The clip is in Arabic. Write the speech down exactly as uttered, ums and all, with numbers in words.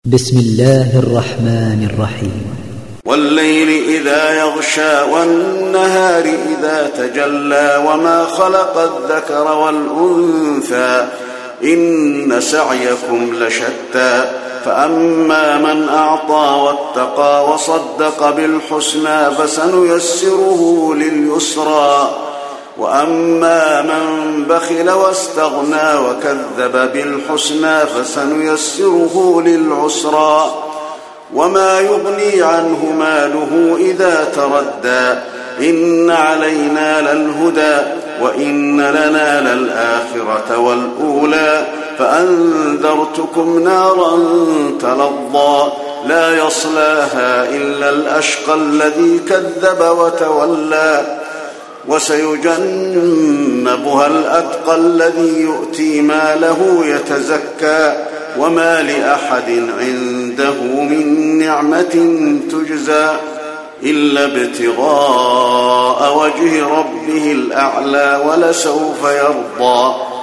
بسم الله الرحمن الرحيم. والليل إذا يغشى والنهار إذا تجلى وما خلق الذكر والأنثى إن سعيكم لشتى فأما من أعطى واتقى وصدق بالحسنى فسنيسره لليسرى وأما من بخل واستغنى وكذب بالحسنى فسنيسره للعسرى وما يغني عنه ماله إذا تردى إن علينا للهدى وإن لنا للآخرة والأولى فأنذرتكم نارا تلظى لا يصلاها إلا الأشقى الذي كذب وتولى وسيجنبها الأتقى الذي يؤتي ماله يتزكى وما لأحد عنده من نعمة تجزى إلا ابتغاء وجه ربه الأعلى ولسوف يرضى